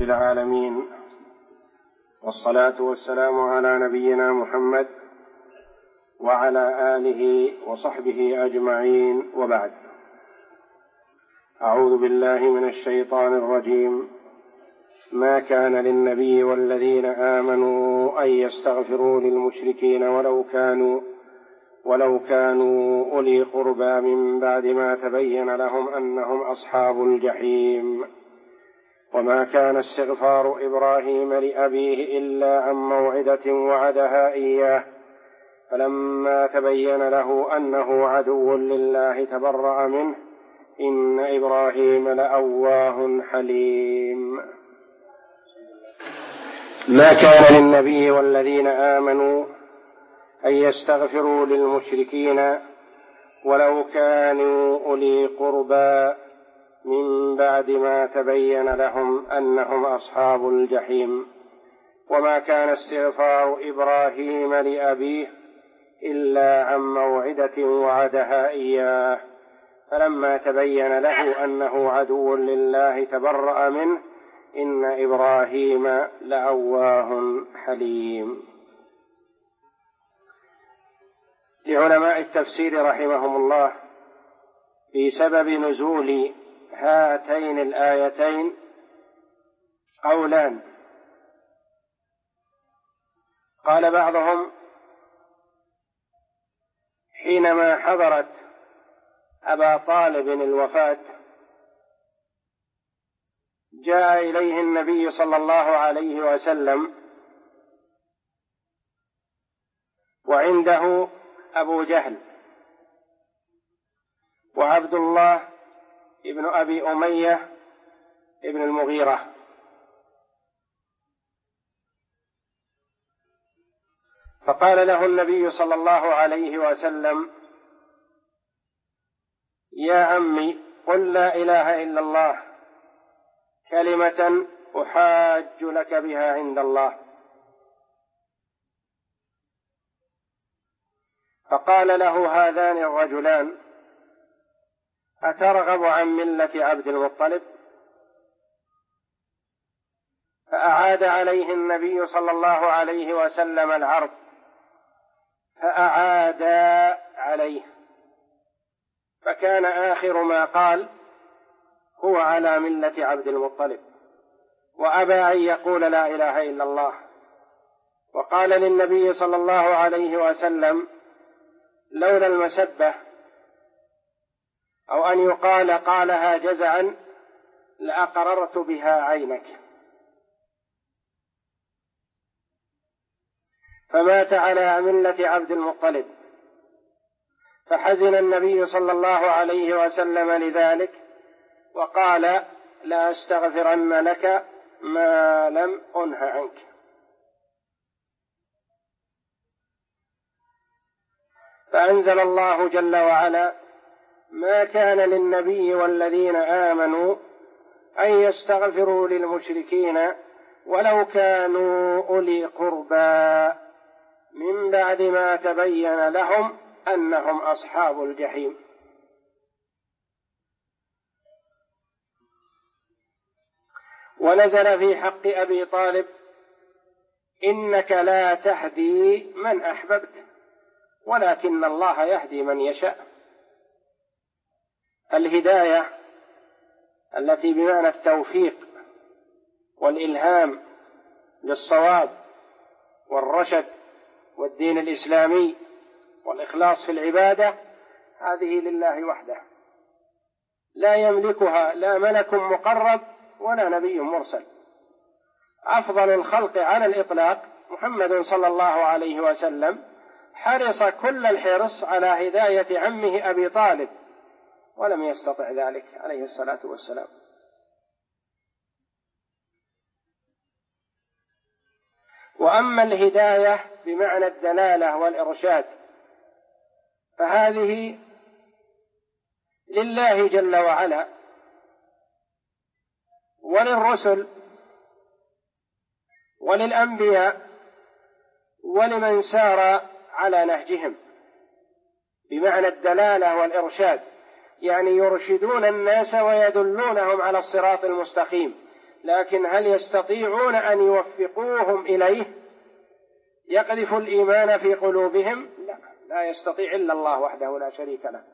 العالمين، والصلاة والسلام على نبينا محمد وعلى آله وصحبه أجمعين، وبعد. أعوذ بالله من الشيطان الرجيم. ما كان للنبي والذين آمنوا أن يستغفروا للمشركين ولو كانوا أولي قربى من بعد ما تبين لهم أنهم أصحاب الجحيم. وما كان استغفار إبراهيم لأبيه إلا عن موعدة وعدها إياه، فلما تبين له أنه عدو لله تبرأ منه، إن إبراهيم لأواه حليم. ما كان للنبي والذين آمنوا أن يستغفروا للمشركين ولو كانوا أولي قربى من بعد ما تبين لهم أنهم أصحاب الجحيم. وما كان استغفار إبراهيم لأبيه إلا عن موعدة وعدها إياه، فلما تبين له أنه عدو لله تبرأ منه، إن إبراهيم لأواه حليم. لعلماء التفسير رحمهم الله في سبب نزول هاتين الآيتين قولان. قال بعضهم: حينما حضرت أبا طالب الوفاة جاء إليه النبي صلى الله عليه وسلم وعنده أبو جهل وعبد الله ابن أبي أمية ابن المغيرة، فقال له النبي صلى الله عليه وسلم: يا عمي، قل لا إله إلا الله كلمة أحاج لك بها عند الله. فقال له هذان الرجلان: أترغب عن ملة عبد المطلب؟ فأعاد عليه النبي صلى الله عليه وسلم العرض، فأعاد عليه، فكان آخر ما قال: هو على ملة عبد المطلب، وأبى أن يقول لا إله إلا الله. وقال للنبي صلى الله عليه وسلم: لولا المسبة أو أن يقال قالها جزعا لأقررت بها عينك. فمات على ملة عبد المطلب، فحزن النبي صلى الله عليه وسلم لذلك، وقال: لا أستغفرن لك ما لم أنه عنك. فأنزل الله جل وعلا: ما كان للنبي والذين آمنوا أن يستغفروا للمشركين ولو كانوا أولي قربى من بعد ما تبين لهم أنهم أصحاب الجحيم. ونزل في حق أبي طالب: إنك لا تهدي من أحببت ولكن الله يهدي من يشاء. الهداية التي بمعنى التوفيق والإلهام للصواب والرشد والدين الإسلامي والإخلاص في العبادة، هذه لله وحده، لا يملكها لا ملك مقرب ولا نبي مرسل. أفضل الخلق على الإطلاق محمد صلى الله عليه وسلم حرص كل الحرص على هداية عمه أبي طالب، ولم يستطع ذلك عليه الصلاة والسلام. وأما الهداية بمعنى الدلالة والإرشاد فهذه لله جل وعلا وللرسل وللأنبياء ولمن سار على نهجهم، بمعنى الدلالة والإرشاد، يعني يرشدون الناس ويدلونهم على الصراط المستقيم، لكن هل يستطيعون أن يوفقوهم إليه يقذف الإيمان في قلوبهم؟ لا يستطيع إلا الله وحده لا شريك له.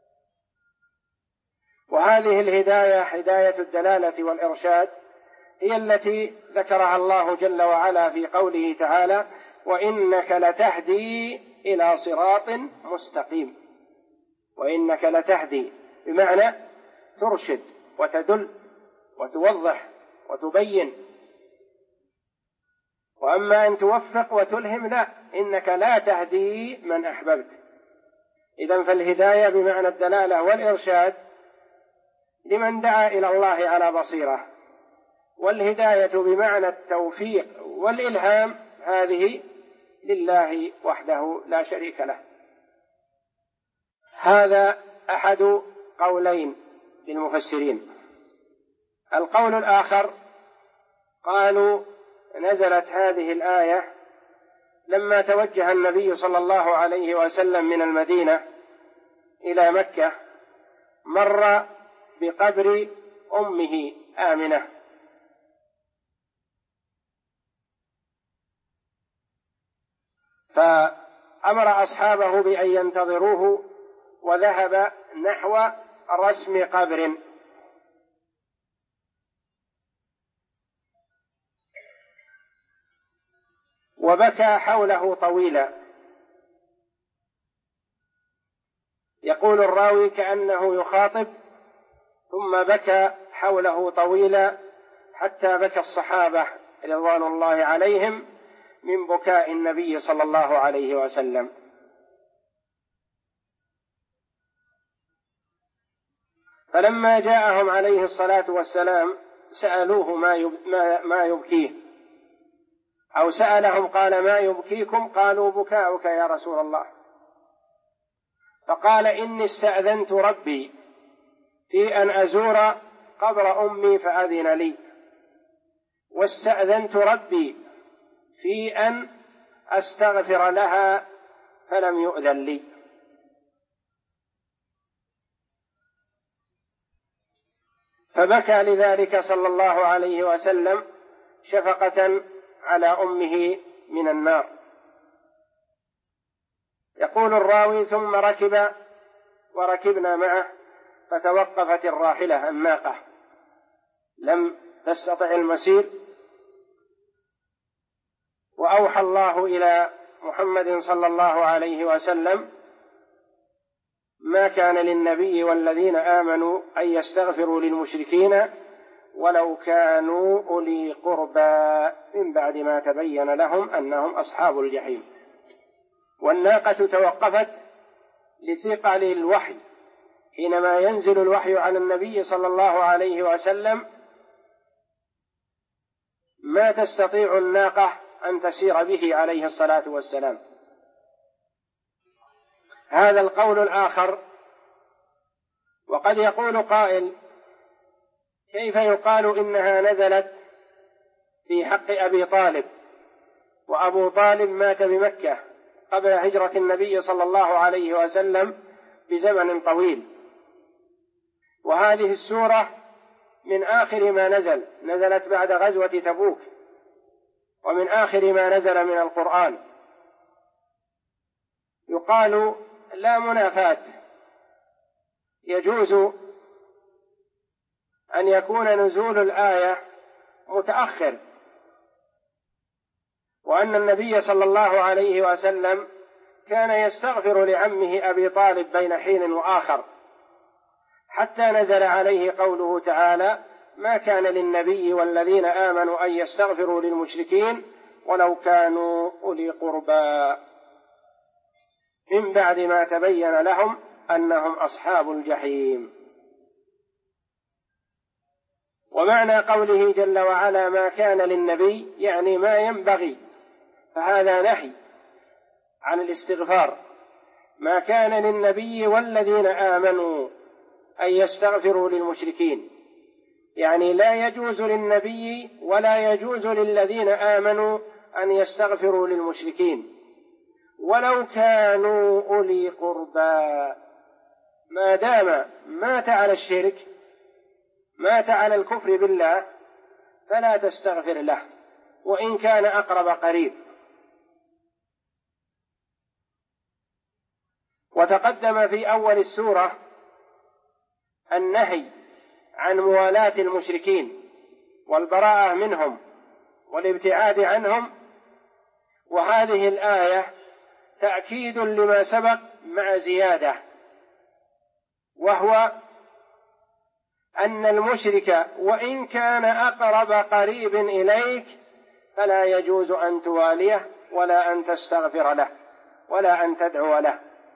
وهذه الهداية هداية الدلالة والإرشاد هي التي ذكرها الله جل وعلا في قوله تعالى: وإنك لتهدي إلى صراط مستقيم. وإنك لتهدي بمعنى ترشد وتدل وتوضح وتبين. وأما أن توفق وتلهم لا، إنك لا تهدي من أحببت. إذن فالهداية بمعنى الدلالة والإرشاد لمن دعا إلى الله على بصيرة، والهداية بمعنى التوفيق والإلهام هذه لله وحده لا شريك له. هذا أحد قولين للمفسرين. القول الآخر قالوا نزلت هذه الآية لما توجه النبي صلى الله عليه وسلم من المدينة إلى مكة، مر بقبر أمه آمنة، فأمر أصحابه بأن ينتظروه، وذهب نحو رسم قبر، وبكى حوله طويلا. يقول الراوي كأنه يخاطب، ثم بكى حوله طويلا حتى بكى الصحابة رضوان الله عليهم من بكاء النبي صلى الله عليه وسلم. فلما جاءهم عليه الصلاة والسلام سألوه ما يبكيه، أو سألهم قال: ما يبكيكم؟ قالوا: بكاؤك يا رسول الله. فقال: إني استأذنت ربي في أن أزور قبر أمي فأذن لي، واستأذنت ربي في أن أستغفر لها فلم يؤذن لي. فبكى لذلك صلى الله عليه وسلم شفقة على أمه من النار. يقول الراوي: ثم ركب وركبنا معه، فتوقفت الراحلة الناقة، لم تستطع المسير، وأوحى الله إلى محمد صلى الله عليه وسلم: ما كان للنبي والذين آمنوا أن يستغفروا للمشركين ولو كانوا أولي قربى من بعد ما تبين لهم أنهم أصحاب الجحيم. والناقة توقفت لثقل الوحي، حينما ينزل الوحي على النبي صلى الله عليه وسلم ما تستطيع الناقة أن تسير به عليه الصلاة والسلام. هذا القول الآخر. وقد يقول قائل: كيف يقال إنها نزلت في حق أبي طالب، وأبو طالب مات بمكة قبل هجرة النبي صلى الله عليه وسلم بزمن طويل، وهذه السورة من آخر ما نزلت بعد غزوة تبوك، ومن آخر ما نزل من القرآن. يقال: لا منافاة، يجوز أن يكون نزول الآية متأخر، وأن النبي صلى الله عليه وسلم كان يستغفر لعمه أبي طالب بين حين وآخر، حتى نزل عليه قوله تعالى: ما كان للنبي والذين آمنوا أن يستغفروا للمشركين ولو كانوا أولي قربى من بعد ما تبين لهم أنهم أصحاب الجحيم. ومعنى قوله جل وعلا: ما كان للنبي، يعني ما ينبغي، فهذا نهي عن الاستغفار. ما كان للنبي والذين آمنوا أن يستغفروا للمشركين، يعني لا يجوز للنبي ولا يجوز للذين آمنوا أن يستغفروا للمشركين ولو كانوا أولي قربى، ما دام مات على الشرك، مات على الكفر بالله، فلا تستغفر له وإن كان أقرب قريب. وتقدم في أول السورة النهي عن موالاة المشركين والبراءة منهم والابتعاد عنهم، وهذه الآية تأكيد لما سبق مع زيادة، وهو أن المشرك وإن كان أقرب قريب إليك فلا يجوز أن تواليه ولا أن تستغفر له ولا أن تدعو له.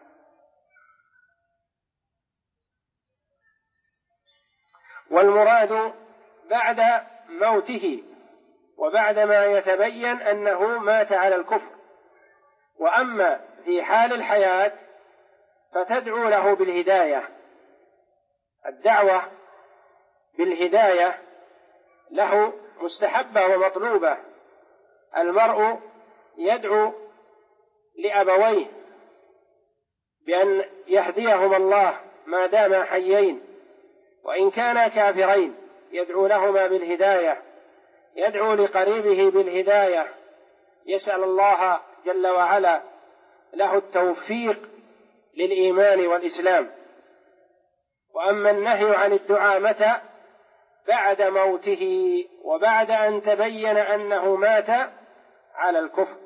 والمراد بعد موته وبعد ما يتبين أنه مات على الكفر. وأما في حال الحياة فتدعو له بالهداية. الدعوة بالهداية له مستحبة ومطلوبة. المرء يدعو لأبويه بأن يهديهم الله ما داما حيين، وإن كانا كافرين يدعو لهما بالهداية، يدعو لقريبه بالهداية، يسأل الله جل وعلا له التوفيق للإيمان والإسلام. وأما النهي عن الدعاء متى؟ بعد موته وبعد أن تبين أنه مات على الكفر.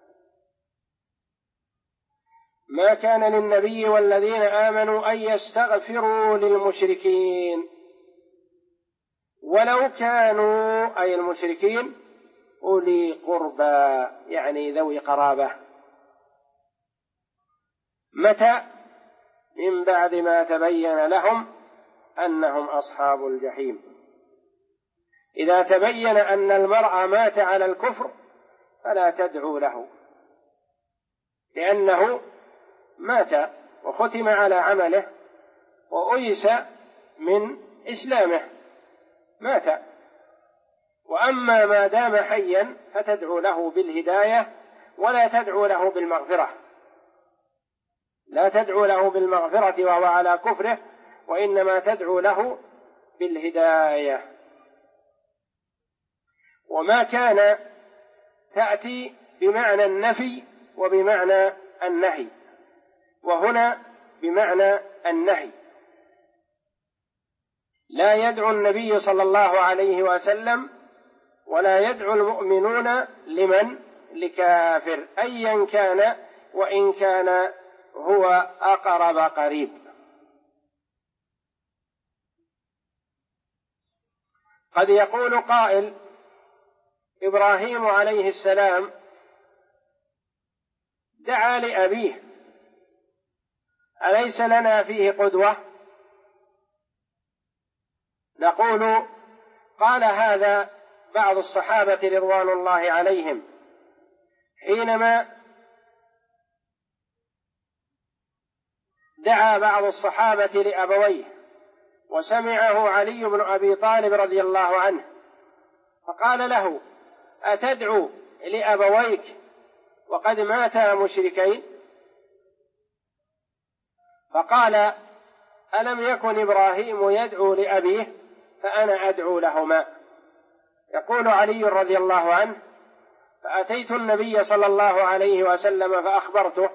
ما كان للنبي والذين آمنوا أن يستغفروا للمشركين ولو كانوا، أي المشركين، أولي قربى، يعني ذوي قرابة. متى؟ من بعد ما تبين لهم أنهم أصحاب الجحيم. إذا تبين أن المرء مات على الكفر فلا تدعو له، لأنه مات وختم على عمله وأيس من إسلامه، مات. وأما ما دام حيا فتدعو له بالهداية ولا تدعو له بالمغفرة، لا تدعو له بالمغفرة وهو على كفره، وإنما تدعو له بالهداية. وما كان تأتي بمعنى النفي وبمعنى النهي، وهنا بمعنى النهي. لا يدعو النبي صلى الله عليه وسلم ولا يدعو المؤمنون لمن؟ لكافر أيا كان، وإن كان هو أقرب قريب. قد يقول قائل: إبراهيم عليه السلام دعا لأبيه، أليس لنا فيه قدوة؟ نقول: قال هذا بعض الصحابة رضوان الله عليهم حينما دعا بعض الصحابة لأبويه وسمعه علي بن أبي طالب رضي الله عنه، فقال له: أتدعو لأبويك وقد ماتا مشركين؟ فقال: ألم يكن إبراهيم يدعو لأبيه فأنا أدعو لهما. يقول علي رضي الله عنه: فأتيت النبي صلى الله عليه وسلم فأخبرته.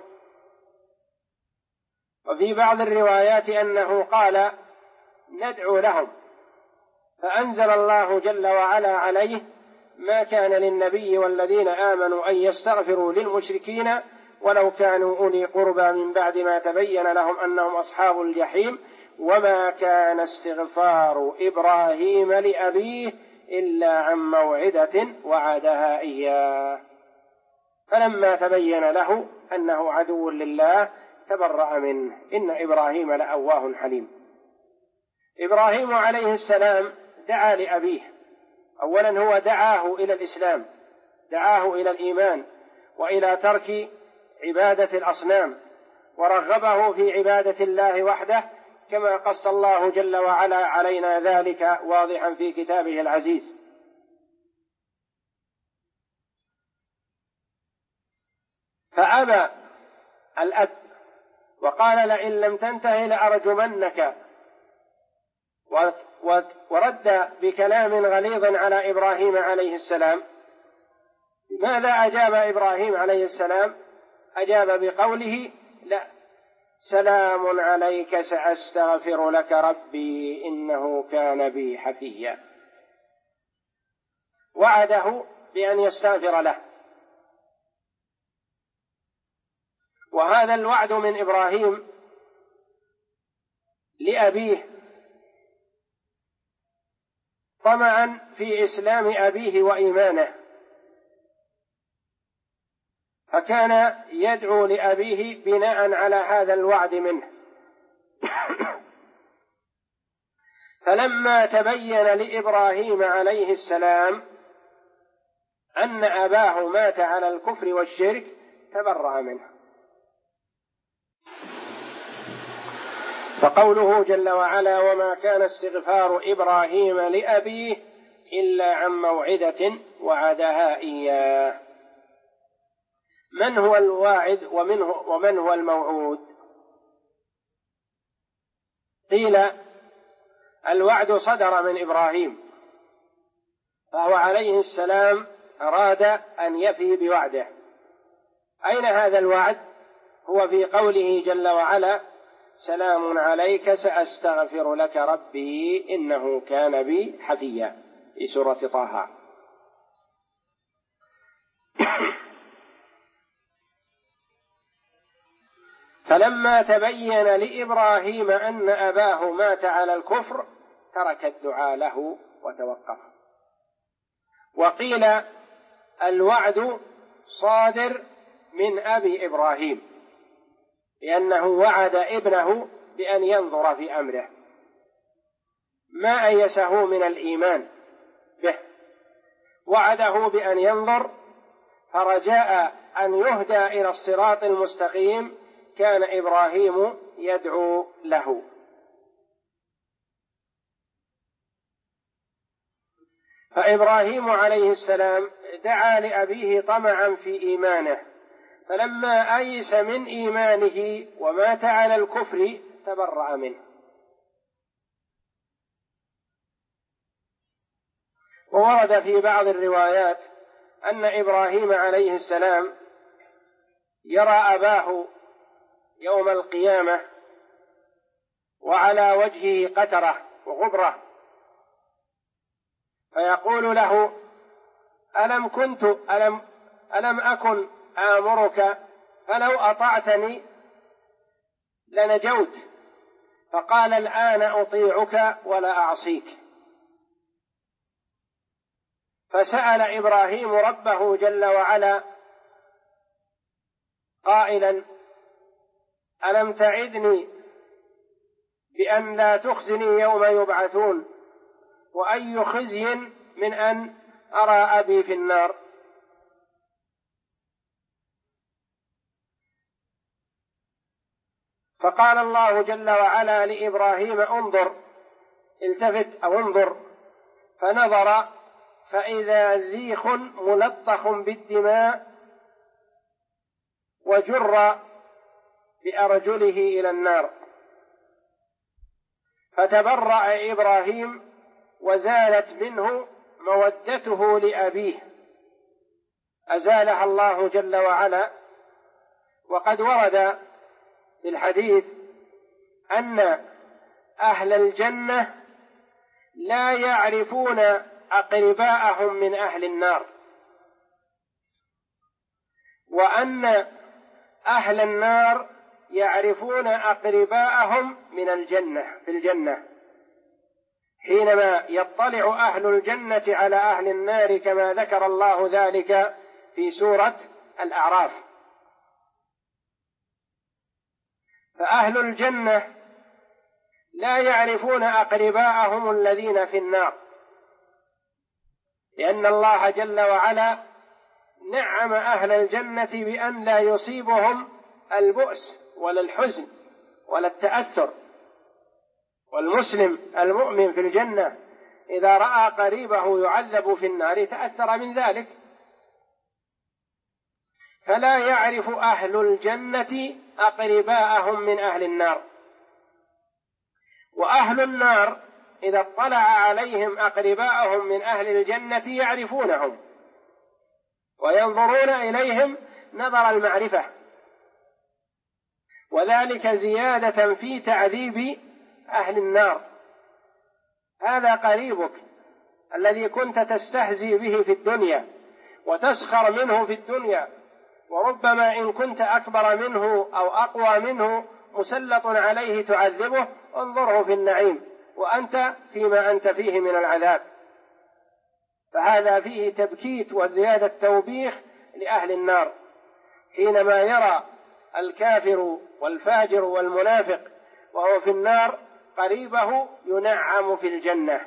وفي بعض الروايات أنه قال: ندعو لهم، فأنزل الله جل وعلا عليه: ما كان للنبي والذين آمنوا أن يستغفروا للمشركين ولو كانوا أولي قربى من بعد ما تبين لهم أنهم أصحاب الجحيم وما كان استغفار إبراهيم لأبيه إلا عن موعدة وعدها إياه، فلما تبين له أنه عدو لله تبرأ منه، إن إبراهيم لأواه حليم. إبراهيم عليه السلام دعا لأبيه، أولا هو دعاه إلى الإسلام، دعاه إلى الإيمان وإلى ترك عبادة الأصنام، ورغبه في عبادة الله وحده، كما قص الله جل وعلا علينا ذلك واضحا في كتابه العزيز. فأبى الأب وقال: لئن لم تنته لأرجمنك ورد بكلام غليظ على إبراهيم عليه السلام، ماذا أجاب إبراهيم عليه السلام؟ أجاب بقوله: لا، سلام عليك سأستغفر لك ربي إنه كان بي حفيا. وعده بأن يستغفر له، وهذا الوعد من إبراهيم لأبيه طمعا في إسلام أبيه وإيمانه، فكان يدعو لأبيه بناء على هذا الوعد منه. فلما تبين لإبراهيم عليه السلام أن أباه مات على الكفر والشرك تبرأ منه. فقوله جل وعلا: وما كان استغفار إبراهيم لأبيه إلا عن موعدة وعدها إياه. من هو الواعد ومن هو الموعود؟ قيل الوعد صدر من إبراهيم، فهو عليه السلام أراد أن يفي بوعده. أين هذا الوعد؟ هو في قوله جل وعلا: سلام عليك سأستغفر لك ربي إنه كان بي حفيا، في سورة طه. فلما تبين لإبراهيم أن أباه مات على الكفر ترك الدعاء له وتوقف. وقيل الوعد صادر من أبي إبراهيم، لأنه وعد ابنه بأن ينظر في أمره، ما أيسه من الإيمان به، وعده بأن ينظر، فرجاء أن يهدى إلى الصراط المستقيم كان إبراهيم يدعو له. فإبراهيم عليه السلام دعا لأبيه طمعا في إيمانه، فلما أيس من إيمانه ومات على الكفر تبرأ منه. وورد في بعض الروايات أن إبراهيم عليه السلام يرى أباه يوم القيامة وعلى وجهه قترة وغبرة، فيقول له: ألم أكن آمرك فلو أطعتني لنجوت؟ فقال: الآن أطيعك ولا أعصيك. فسأل إبراهيم ربه جل وعلا قائلا: ألم تعدني بأن لا تخزني يوم يبعثون، وأي خزي من أن أرى أبي في النار. فقال الله جل وعلا لإبراهيم: انظر، التفت أو انظر. فنظر فإذا ذيخ ملطخ بالدماء وجر بأرجله إلى النار. فتبرأ إبراهيم وزالت منه مودته لأبيه، أزالها الله جل وعلا. وقد ورد في الحديث أن أهل الجنة لا يعرفون أقرباءهم من أهل النار، وأن أهل النار يعرفون أقرباءهم من الجنة في الجنة، حينما يطلع أهل الجنة على أهل النار، كما ذكر الله ذلك في سورة الأعراف. فأهل الجنة لا يعرفون أقرباءهم الذين في النار، لأن الله جل وعلا نعم أهل الجنة بأن لا يصيبهم البؤس ولا الحزن ولا التأثر. والمسلم المؤمن في الجنة إذا رأى قريبه يعذب في النار تأثر من ذلك. فلا يعرف أهل الجنة أقرباءهم من أهل النار. وأهل النار إذا اطلع عليهم أقرباءهم من أهل الجنة يعرفونهم وينظرون إليهم نظر المعرفة، وذلك زيادة في تعذيب أهل النار. هذا قريبك الذي كنت تستهزي به في الدنيا وتسخر منه في الدنيا، وربما إن كنت أكبر منه أو أقوى منه مسلط عليه تعذبه، انظره في النعيم وأنت فيما أنت فيه من العذاب. فهذا فيه تبكيت وزيادة توبيخ لأهل النار، حينما يرى الكافر والفاجر والمنافق وهو في النار قريبه ينعم في الجنة.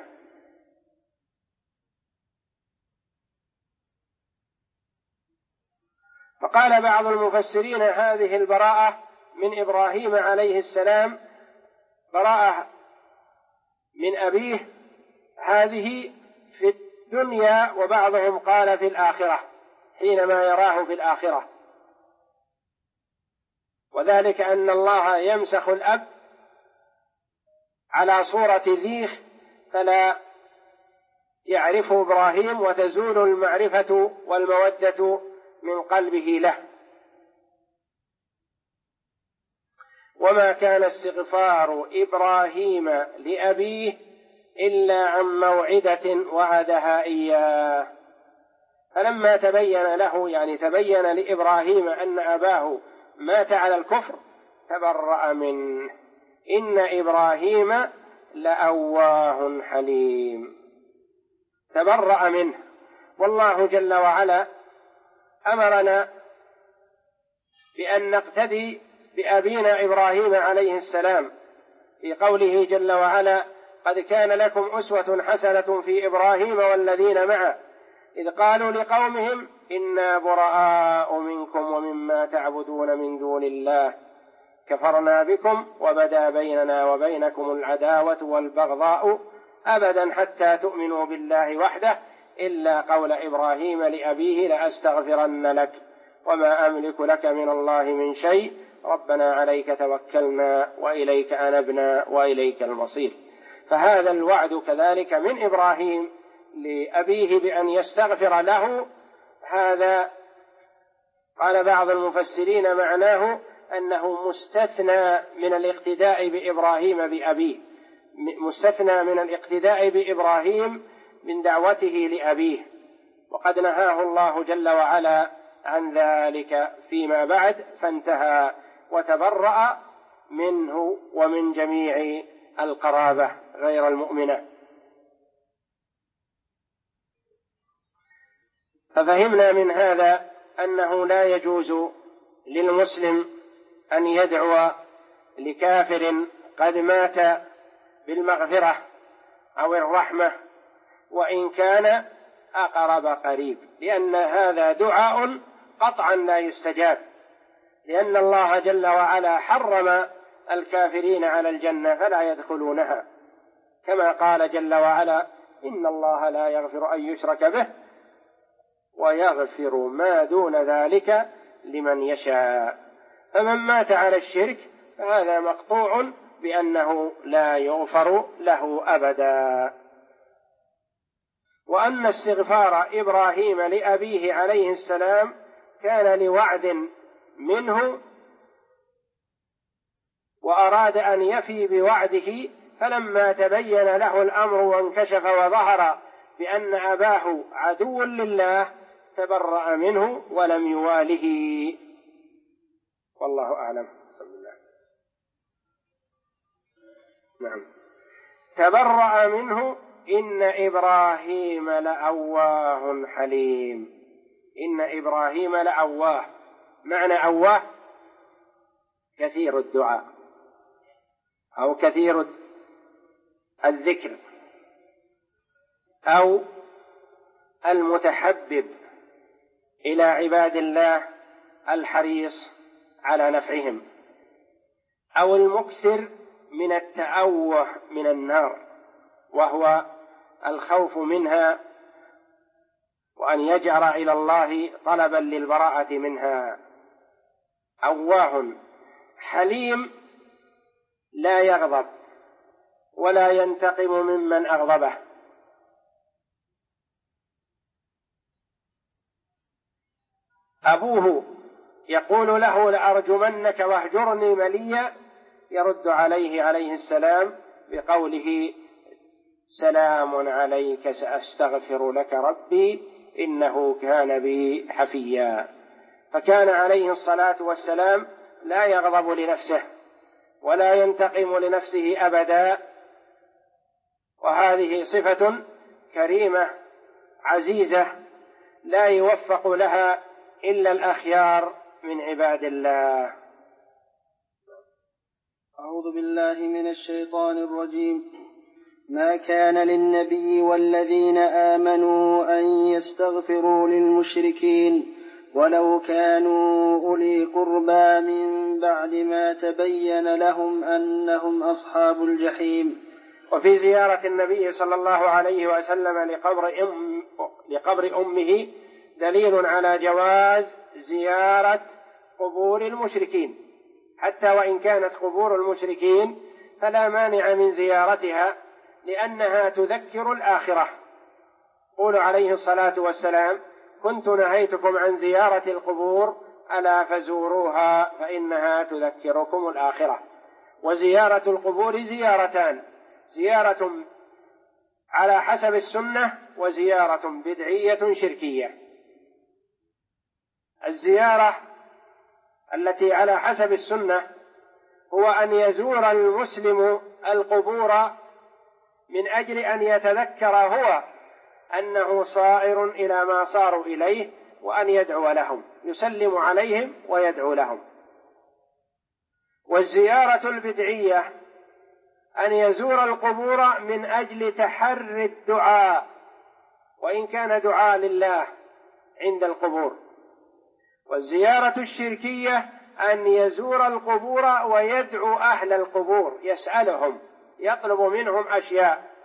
فقال بعض المفسرين هذه البراءة من إبراهيم عليه السلام براءة من أبيه، هذه في الدنيا، وبعضهم قال في الآخرة حينما يراه في الآخرة، وذلك أن الله يمسخ الأب على صورة ذيخ فلا يعرف إبراهيم، وتزول المعرفة والمودة من قلبه له. وما كان استغفار إبراهيم لأبيه إلا عن موعدة وعدها إياه، فلما تبين له، يعني تبين لإبراهيم أن أباه مات على الكفر، تبرأ منه. إن إبراهيم لأواه حليم، تبرأ منه. والله جل وعلا أمرنا بأن نقتدي بأبينا إبراهيم عليه السلام في قوله جل وعلا: قد كان لكم أسوة حسنة في إبراهيم والذين معه إذ قالوا لقومهم إنا براء منكم ومما تعبدون من دون الله كفرنا بكم وبدا بيننا وبينكم العداوة والبغضاء أبدا حتى تؤمنوا بالله وحده إلا قول إبراهيم لأبيه لأستغفرن لك وما أملك لك من الله من شيء ربنا عليك توكلنا وإليك أنبنا وإليك المصير. فهذا الوعد كذلك من إبراهيم لأبيه بأن يستغفر له. هذا قال بعض المفسرين معناه أنه مستثنى من الاقتداء بإبراهيم بأبيه، مستثنى من الاقتداء بإبراهيم من دعوته لأبيه، وقد نهاه الله جل وعلا عن ذلك فيما بعد فانتهى وتبرأ منه ومن جميع القرابة غير المؤمنة. ففهمنا من هذا أنه لا يجوز للمسلم أن يدعو لكافر قد مات بالمغفرة أو الرحمة وإن كان أقرب قريب، لأن هذا دعاء قطعا لا يستجاب، لأن الله جل وعلا حرم الكافرين على الجنة فلا يدخلونها، كما قال جل وعلا: إن الله لا يغفر أن يشرك به ويغفر ما دون ذلك لمن يشاء. فمن مات على الشرك فهذا مقطوع بأنه لا يغفر له أبدا. وأن استغفار إبراهيم لأبيه عليه السلام كان لوعد منه وأراد أن يفي بوعده، فلما تبين له الأمر وانكشف وظهر بأن أباه عدو لله تبرأ منه ولم يواله. والله أعلم. نعم. تبرأ منه إن إبراهيم لأواه حليم. إن إبراهيم لأواه، معنى أواه كثير الدعاء أو كثير الذكر أو المتحبب إلى عباد الله الحريص على نفعهم، أو المكثر من التأوه من النار وهو الخوف منها وأن يجأر إلى الله طلبا للبراءة منها. أواه حليم لا يغضب ولا ينتقم ممن أغضبه. أبوه يقول له لأرجمنك واهجرني مليا، يرد عليه السلام بقوله سلام عليك سأستغفر لك ربي إنه كان بي حفيا. فكان عليه الصلاة والسلام لا يغضب لنفسه ولا ينتقم لنفسه أبدا، وهذه صفة كريمة عزيزة لا يوفق لها إلا الأخيار من عباد الله. أعوذ بالله من الشيطان الرجيم. ما كان للنبي والذين آمنوا أن يستغفروا للمشركين ولو كانوا أولي قربى من بعد ما تبين لهم أنهم أصحاب الجحيم. وفي زيارة النبي صلى الله عليه وسلم لقبر أمه دليل على جواز زيارة قبور المشركين، حتى وإن كانت قبور المشركين فلا مانع من زيارتها لأنها تذكر الآخرة. قول عليه الصلاة والسلام كنت نهيتكم عن زيارة القبور ألا فزوروها فإنها تذكركم الآخرة. وزيارة القبور زيارتان: زيارة على حسب السنة وزيارة بدعية شركية. الزيارة التي على حسب السنة هو أن يزور المسلم القبور من أجل أن يتذكر هو أنه صائر إلى ما صاروا إليه، وأن يدعو لهم، يسلم عليهم ويدعو لهم. والزيارة البدعية أن يزور القبور من أجل تحري الدعاء، وإن كان دعاء لله عند القبور. والزيارة الشركية أن يزور القبور ويدعو أهل القبور، يسألهم، يطلب منهم أشياء.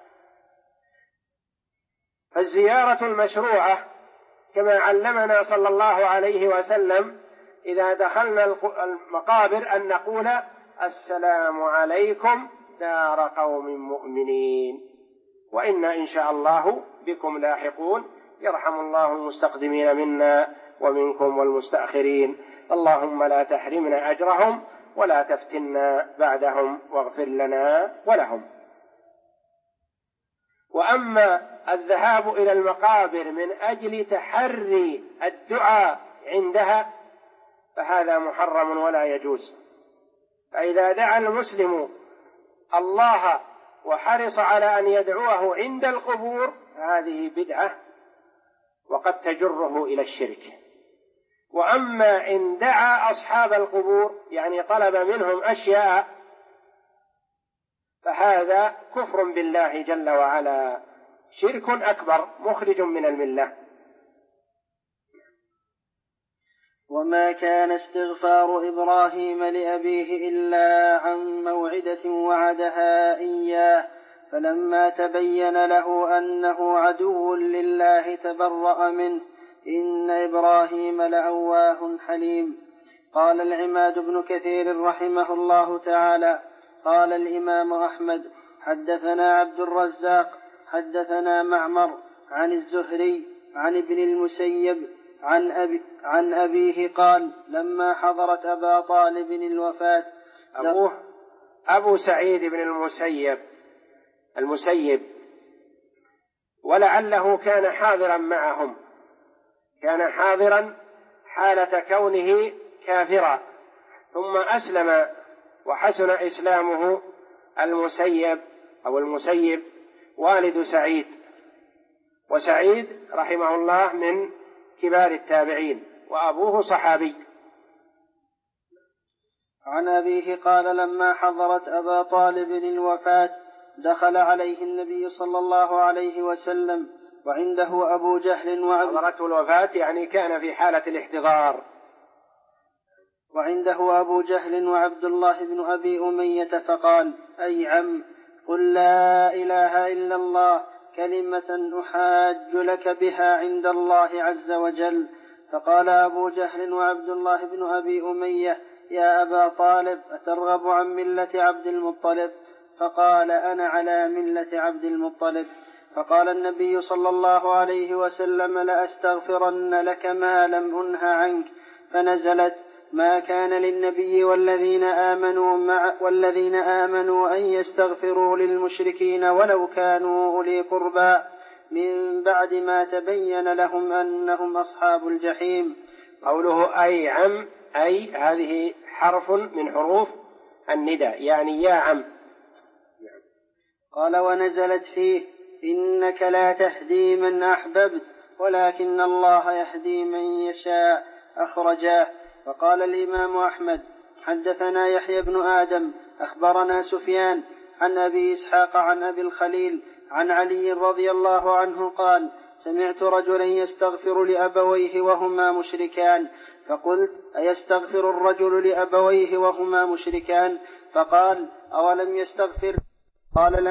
فالزيارة المشروعة كما علمنا صلى الله عليه وسلم إذا دخلنا المقابر أن نقول السلام عليكم دار قوم مؤمنين وإنا إن شاء الله بكم لاحقون، يرحم الله المستقدمين منا ومنكم والمستأخرين، اللهم لا تحرمنا أجرهم ولا تفتنا بعدهم واغفر لنا ولهم. وأما الذهاب إلى المقابر من أجل تحري الدعاء عندها فهذا محرم ولا يجوز. فإذا دعا المسلم الله وحرص على أن يدعوه عند القبور هذه بدعة وقد تجره إلى الشرك. وأما إن دعا أصحاب القبور يعني طلب منهم أشياء فهذا كفر بالله جل وعلا، شرك أكبر مخرج من الملة. وما كان استغفار إبراهيم لأبيه إلا عن موعدة وعدها إياه فلما تبين له أنه عدو لله تبرأ منه إن إبراهيم لأواه حليم. قال العماد بن كثير رحمه الله تعالى قال الإمام أحمد حدثنا عبد الرزاق حدثنا معمر عن الزهري عن ابن المسيب عن أبيه قال لما حضرت أبا طالب الوفاة أبو سعيد بن المسيب ولعله كان حاضرا معهم، كان حاضرا حالة كونه كافرا ثم أسلم وحسن إسلامه المسيب والد سعيد، وسعيد رحمه الله من كبار التابعين وأبوه صحابي. عن أبيه قال لما حضرت أبا طالب الوفاة دخل عليه النبي صلى الله عليه وسلم وعنده أبو جهل حضرته الوفاة يعني كان في حالة الاحتضار، وعنده أبو جهل وعبد الله بن أبي أمية فقال أي عم قل لا إله إلا الله كلمة أحاج لك بها عند الله عز وجل. فقال أبو جهل وعبد الله بن أبي أمية يا أبا طالب أترغب عن ملة عبد المطلب؟ فقال: أنا على ملة عبد المطلب. فقال النبي صلى الله عليه وسلم: لأستغفرن لك ما لم أنه عنك. فنزلت: ما كان للنبي والذين آمنوا أن يستغفروا للمشركين ولو كانوا أولي قربى من بعد ما تبين لهم أنهم أصحاب الجحيم. قوله أي عم، أي هذه حرف من حروف النداء، يعني يا عم. قال: ونزلت فيه: إنك لا تهدي من أحببت ولكن الله يهدي من يشاء. أخرجاه. فقال الإمام أحمد: حدثنا يحيى بن آدم أخبرنا سفيان عن أبي إسحاق عن أبي الخليل عن علي رضي الله عنه قال: سمعت رجلا يستغفر لأبويه وهما مشركان، فقلت: أيستغفر الرجل لأبويه وهما مشركان؟ فقال: أولم يستغفر؟ قال: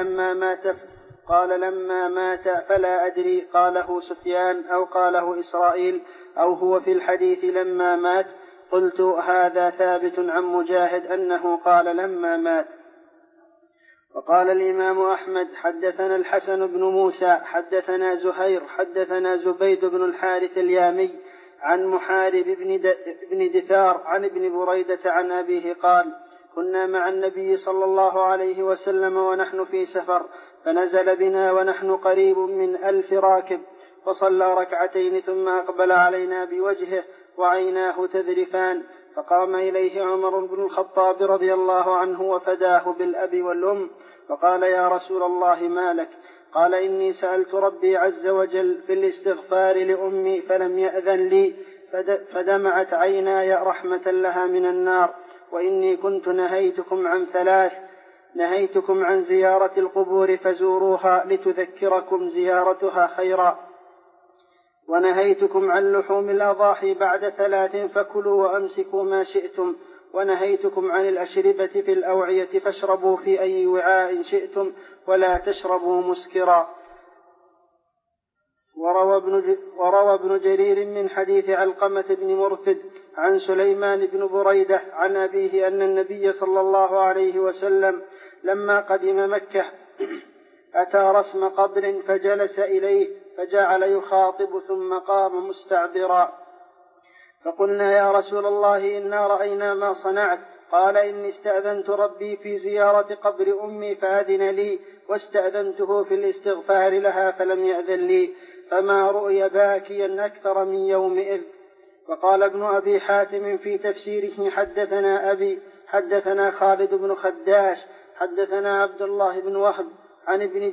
لما مات فلا أدري قاله سفيان أو قاله إسرائيل أو هو في الحديث لما مات. قلت: هذا ثابت عن مجاهد أنه قال لما مات. وقال الإمام أحمد: حدثنا الحسن بن موسى حدثنا زهير حدثنا زبيد بن الحارث اليامي عن محارب بن دثار عن ابن بريدة عن أبيه قال: كنا مع النبي صلى الله عليه وسلم ونحن في سفر، فنزل بنا ونحن قريب من 1000 راكب، فصلى ركعتين ثم أقبل علينا بوجهه وعيناه تذرفان، فقام إليه عمر بن الخطاب رضي الله عنه وفداه بالأب والأم، فقال: يا رسول الله ما لك؟ قال: إني سألت ربي عز وجل في الاستغفار لأمي فلم يأذن لي، فدمعت عيناي رحمة لها من النار، وإني كنت نهيتكم عن 3: نهيتكم عن زيارة القبور فزوروها لتذكركم زيارتها خيرا، ونهيتكم عن لحوم الأضاحي بعد 3 فكلوا وأمسكوا ما شئتم، ونهيتكم عن الأشربة في الأوعية فاشربوا في أي وعاء شئتم ولا تشربوا مسكرا. وروى ابن جرير من حديث علقمة بن مرثد عن سليمان بن بريدة عن أبيه أن النبي صلى الله عليه وسلم لما قدم مكة أتى رسم قبر فجلس إليه فجعل يخاطب ثم قام مستعبرا، فقلنا: يا رسول الله إنا رأينا ما صنعت. قال: إني استأذنت ربي في زيارة قبر أمي فأذن لي، واستأذنته في الاستغفار لها فلم يأذن لي، فما رؤي باكيا أكثر من يومئذ. وقال ابن أبي حاتم في تفسيره: حدثنا أبي حدثنا خالد بن خداش حدثنا عبد الله بن وهب عن ابن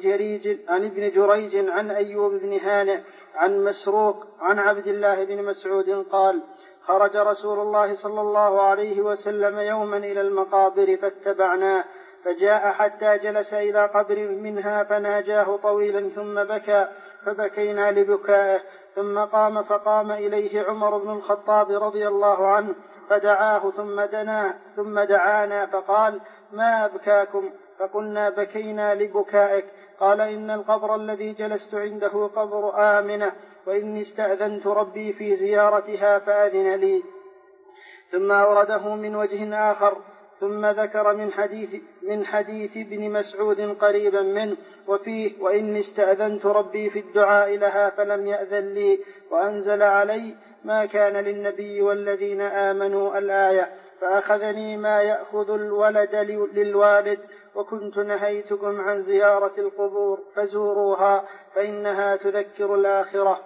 جريج عن أيوب بن هانئ عن مسروق عن عبد الله بن مسعود قال: خرج رسول الله صلى الله عليه وسلم يوما إلى المقابر فاتبعناه، فجاء حتى جلس إلى قبر منها فناجاه طويلا ثم بكى، فبكينا لبكائه، ثم قام فقام إليه عمر بن الخطاب رضي الله عنه فدعاه ثم دعانا فقال: ما أبكاكم؟ فقلنا: بكينا لبكائك. قال: إن القبر الذي جلست عنده قبر آمنة، وإني استأذنت ربي في زيارتها فأذن لي. ثم أورده من وجه آخر، ثم ذكر من حديث ابن مسعود قريبا منه وفيه: وإني استأذنت ربي في الدعاء لها فلم يأذن لي، وأنزل علي: ما كان للنبي والذين آمنوا الآية، فأخذني ما يأخذ الولد للوالد، وكنت نهيتكم عن زيارة القبور فزوروها فإنها تذكر الآخرة.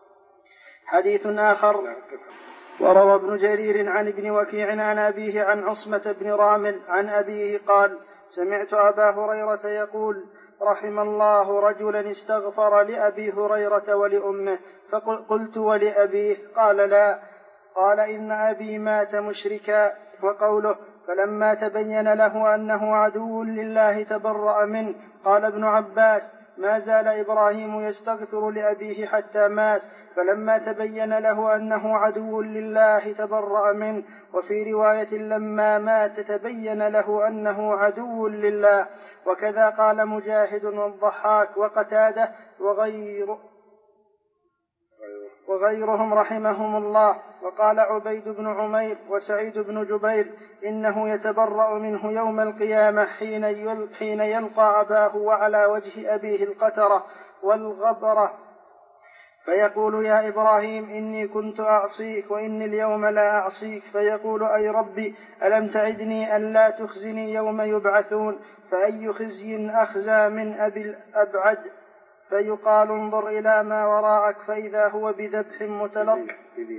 حديث آخر. وروى ابن جرير عن ابن وكيع عن أبيه عن عصمة بن رامل عن أبيه قال: سمعت أبا هريرة يقول: رحم الله رجلا استغفر لأبي هريرة ولأمه. فقلت: ولأبيه؟ قال: لا. قال: إن أبي مات مشركا. وقوله: فلما تبين له أنه عدو لله تبرأ منه. قال ابن عباس: ما زال إبراهيم يستغفر لأبيه حتى مات، فلما تبين له أنه عدو لله تبرأ منه. وفي رواية: لما مات تبين له أنه عدو لله. وكذا قال مجاهد والضحاك وقتادة وغيرهم رحمهم الله. وقال عبيد بن عمير وسعيد بن جبير إنه يتبرأ منه يوم القيامة حين يلقى أباه وعلى وجه أبيه القترة والغبرة فيقول يا إبراهيم إني كنت أعصيك وإني اليوم لا أعصيك، فيقول أي ربي ألم تعدني أن لا تخزني يوم يبعثون، فأي خزي أخزى من أبي الأبعد، فيقال انظر إلى ما وراءك فإذا هو بذبح متلطخ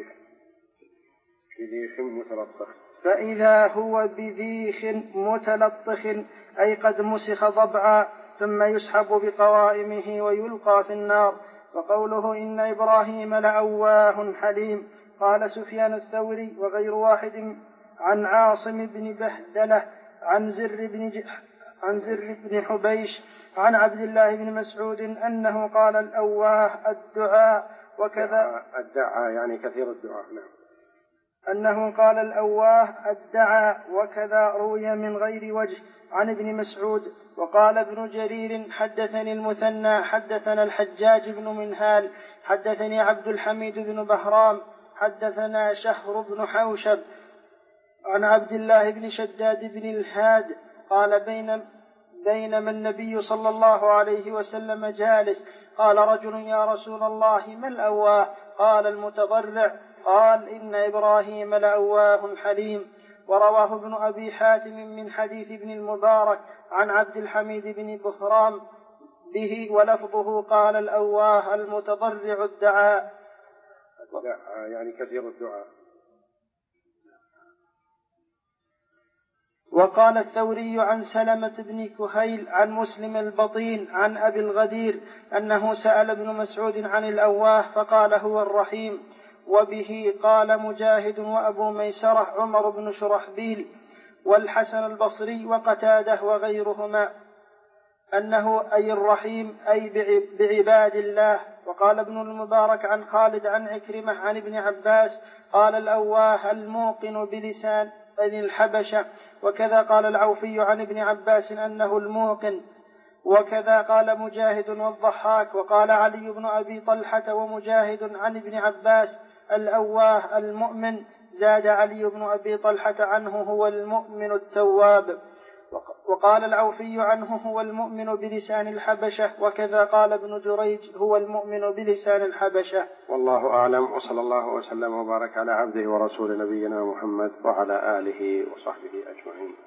فإذا هو بذيخ متلطخ أي قد مسخ ضبعا، ثم يسحب بقوائمه ويلقى في النار. وقوله إن إبراهيم لأواه حليم. قال سفيان الثوري وغير واحد عن عاصم بن بهدلة عن زر بن حبيش عن عبد الله بن مسعود أنه قال الأواه الدعاء وكذا الدعاء يعني كثير الدعاء. نعم. أنه قال الأواه الدعاء وكذا روي من غير وجه عن ابن مسعود. وقال ابن جرير حدثني المثنى حدثنا الحجاج بن منهال حدثني عبد الحميد بن بهرام حدثنا شهر بن حوشب عن عبد الله بن شداد بن الهاد قال بينما النبي صلى الله عليه وسلم جالس قال رجل يا رسول الله ما الأواه؟ قال المتضرع. قال إن إبراهيم لأواه حليم. ورواه ابن أبي حاتم من حديث ابن المبارك عن عبد الحميد بن بهرام به ولفظه قال الأواه المتضرع الدعاء يعني كثير الدعاء. وقال الثوري عن سلمة بن كهيل عن مسلم البطين عن أبي الغدير أنه سأل ابن مسعود عن الأواه فقال هو الرحيم. وبه قال مجاهد وأبو ميسرة عمر بن شرحبيل والحسن البصري وقتاده وغيرهما أنه أي الرحيم أي بعباد الله. وقال ابن المبارك عن خالد عن عكرمة عن ابن عباس قال الأواه الموقن بلسان الحبشة. وكذا قال العوفي عن ابن عباس أنه الموقن. وكذا قال مجاهد والضحاك. وقال علي بن أبي طلحة ومجاهد عن ابن عباس الأواه المؤمن. زاد علي بن أبي طلحة عنه هو المؤمن التواب. وقال العوفي عنه هو المؤمن بلسان الحبشة. وكذا قال ابن جريج هو المؤمن بلسان الحبشة. والله أعلم، وصلى الله وسلم وبارك على عبده ورسول نبينا محمد وعلى آله وصحبه أجمعين.